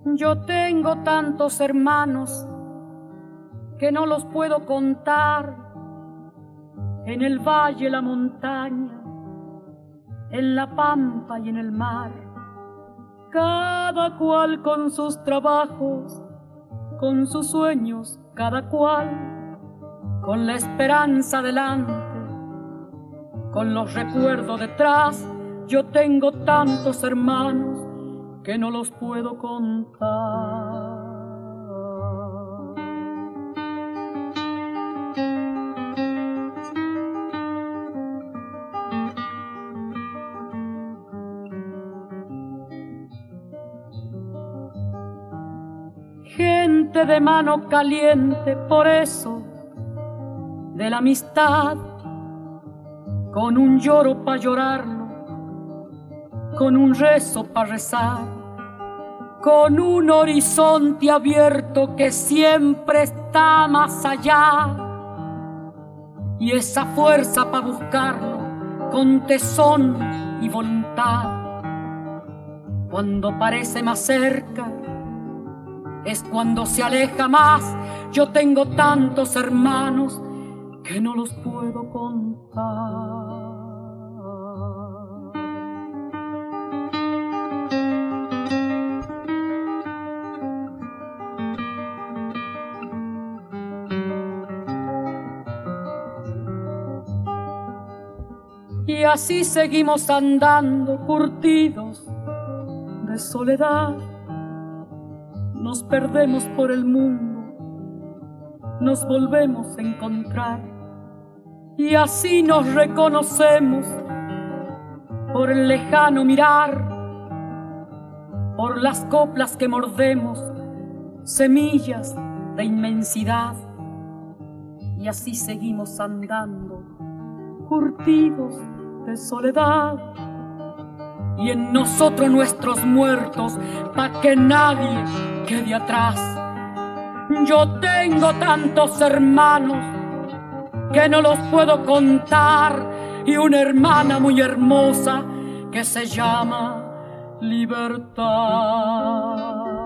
Yo tengo tantos hermanos que no los puedo contar, en el valle, la montaña, en la pampa y en el mar, cada cual con sus trabajos, con sus sueños, cada cual con la esperanza delante, con los recuerdos detrás. Yo tengo tantos hermanos que no los puedo contar. Gente de mano caliente, por eso, de la amistad, con un lloro pa' llorarlo, con un rezo pa' rezar, con un horizonte abierto que siempre está más allá, y esa fuerza pa' buscarlo con tesón y voluntad. Cuando parece más cerca es cuando se aleja más. Yo tengo tantos hermanos que no los puedo contar. Y así seguimos andando, curtidos de soledad. Nos perdemos por el mundo, nos volvemos a encontrar, y así nos reconocemos por el lejano mirar, por las coplas que mordemos, semillas de inmensidad. Y así seguimos andando, curtidos de soledad, y en nosotros nuestros muertos, pa' que nadie quede atrás. Yo tengo tantos hermanos que no los puedo contar, y una hermana muy hermosa que se llama Libertad.